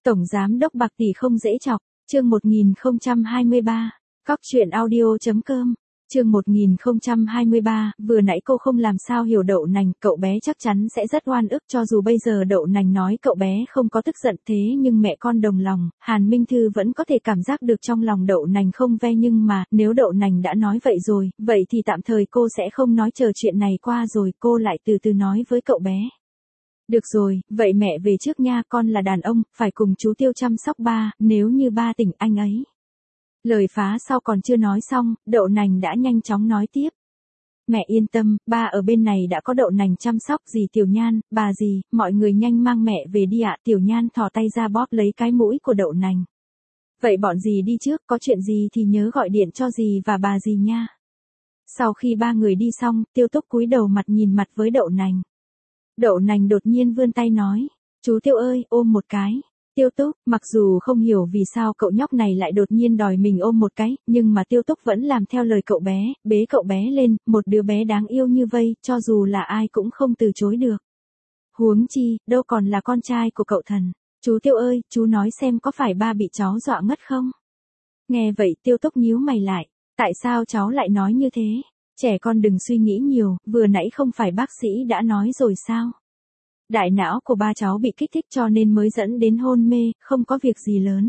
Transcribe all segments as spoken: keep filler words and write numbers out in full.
Tổng giám đốc bạc tỷ không dễ chọc, chương một nghìn không trăm hai mươi ba, cóc truyện audio chấm com, chương một nghìn không trăm hai mươi ba, vừa nãy cô không làm sao hiểu Đậu Nành, cậu bé chắc chắn sẽ rất oan ức cho dù bây giờ Đậu Nành nói cậu bé không có tức giận thế nhưng mẹ con đồng lòng, Hàn Minh Thư vẫn có thể cảm giác được trong lòng Đậu Nành không ve nhưng mà, nếu Đậu Nành đã nói vậy rồi, vậy thì tạm thời cô sẽ không nói chờ chuyện này qua rồi cô lại từ từ nói với cậu bé. Được rồi, vậy mẹ về trước nha, con là đàn ông, phải cùng chú Tiêu chăm sóc ba, nếu như ba tỉnh anh ấy. Lời phá sau còn chưa nói xong, Đậu Nành đã nhanh chóng nói tiếp. Mẹ yên tâm, ba ở bên này đã có Đậu Nành chăm sóc dì Tiểu Nhan, bà dì, mọi người nhanh mang mẹ về đi ạ. Tiểu Nhan thò tay ra bóp lấy cái mũi của Đậu Nành. Vậy bọn dì đi trước, có chuyện gì thì nhớ gọi điện cho dì và bà dì nha. Sau khi ba người đi xong, Tiêu Túc cúi đầu mặt nhìn mặt với Đậu Nành. Đậu Nành đột nhiên vươn tay nói, chú Tiêu ơi, ôm một cái. Tiêu Túc, mặc dù không hiểu vì sao cậu nhóc này lại đột nhiên đòi mình ôm một cái, nhưng mà Tiêu Túc vẫn làm theo lời cậu bé, bế cậu bé lên, một đứa bé đáng yêu như vây, cho dù là ai cũng không từ chối được. Huống chi, đâu còn là con trai của cậu thần. Chú Tiêu ơi, chú nói xem có phải ba bị cháu dọa ngất không? Nghe vậy Tiêu Túc nhíu mày lại, tại sao cháu lại nói như thế? Trẻ con đừng suy nghĩ nhiều, vừa nãy không phải bác sĩ đã nói rồi sao? Đại não của ba cháu bị kích thích cho nên mới dẫn đến hôn mê, không có việc gì lớn.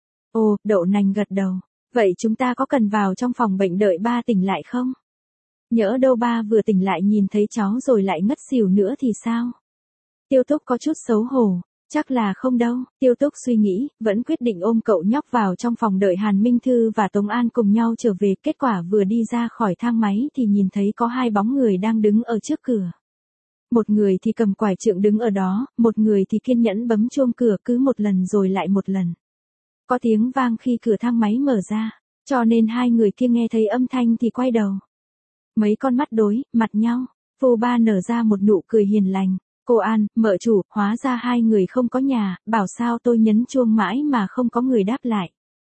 Ồ, Đậu Nành gật đầu. Vậy chúng ta có cần vào trong phòng bệnh đợi ba tỉnh lại không? Nhỡ đâu ba vừa tỉnh lại nhìn thấy cháu rồi lại ngất xỉu nữa thì sao? Tiêu Túc có chút xấu hổ. Chắc là không đâu, Tiêu Túc suy nghĩ, vẫn quyết định ôm cậu nhóc vào trong phòng đợi Hàn Minh Thư và Tống An cùng nhau trở về. Kết quả vừa đi ra khỏi thang máy thì nhìn thấy có hai bóng người đang đứng ở trước cửa. Một người thì cầm quải trượng đứng ở đó, một người thì kiên nhẫn bấm chuông cửa cứ một lần rồi lại một lần. Có tiếng vang khi cửa thang máy mở ra, cho nên hai người kia nghe thấy âm thanh thì quay đầu. Mấy con mắt đối, mặt nhau, Vu Ba nở ra một nụ cười hiền lành. Cô An, mợ chủ, hóa ra hai người không có nhà, bảo sao tôi nhấn chuông mãi mà không có người đáp lại.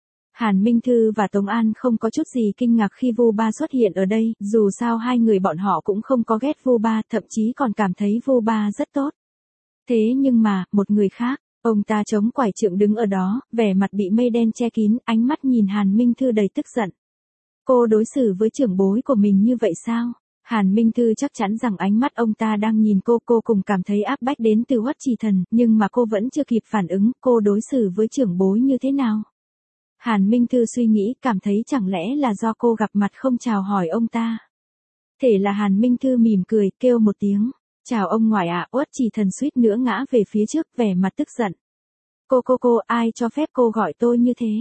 Hàn Minh Thư và Tống An không có chút gì kinh ngạc khi Vu Ba xuất hiện ở đây, dù sao hai người bọn họ cũng không có ghét Vu Ba, thậm chí còn cảm thấy Vu Ba rất tốt. Thế nhưng mà, một người khác, ông ta chống quải trượng đứng ở đó, vẻ mặt bị mây đen che kín, ánh mắt nhìn Hàn Minh Thư đầy tức giận. Cô đối xử với trưởng bối của mình như vậy sao? Hàn Minh Thư chắc chắn rằng ánh mắt ông ta đang nhìn cô, cô cùng cảm thấy áp bách đến từ Uất Trì Thần, nhưng mà cô vẫn chưa kịp phản ứng, cô đối xử với trưởng bối như thế nào? Hàn Minh Thư suy nghĩ, cảm thấy chẳng lẽ là do cô gặp mặt không chào hỏi ông ta. Thể là Hàn Minh Thư mỉm cười, kêu một tiếng, chào ông ngoại ạ. Uất Trì Thần suýt nữa ngã về phía trước, vẻ mặt tức giận. Cô cô cô, ai cho phép cô gọi tôi như thế?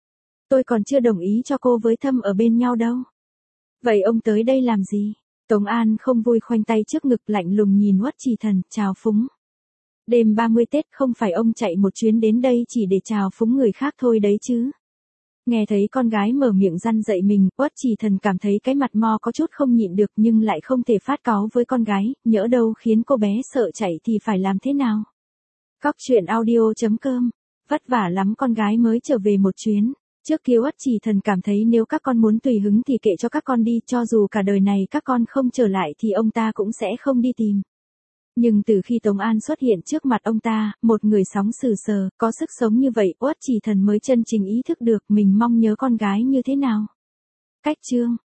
Tôi còn chưa đồng ý cho cô với Thâm ở bên nhau đâu. Vậy ông tới đây làm gì? Tống An không vui khoanh tay trước ngực lạnh lùng nhìn Uất Trì Thần, chào phúng. Đêm ba mươi Tết không phải ông chạy một chuyến đến đây chỉ để chào phúng người khác thôi đấy chứ. Nghe thấy con gái mở miệng răn dạy mình, Uất Trì Thần cảm thấy cái mặt mo có chút không nhịn được nhưng lại không thể phát cáu với con gái, nhỡ đâu khiến cô bé sợ chạy thì phải làm thế nào. Cóc truyện audio chấm com, vất vả lắm con gái mới trở về một chuyến. Trước kia Uất Trì Thần cảm thấy nếu các con muốn tùy hứng thì kệ cho các con đi, cho dù cả đời này các con không trở lại thì ông ta cũng sẽ không đi tìm. Nhưng từ khi Tống An xuất hiện trước mặt ông ta, một người sóng sừ sờ, có sức sống như vậy, Uất Trì Thần mới chân chính ý thức được mình mong nhớ con gái như thế nào. Cách chương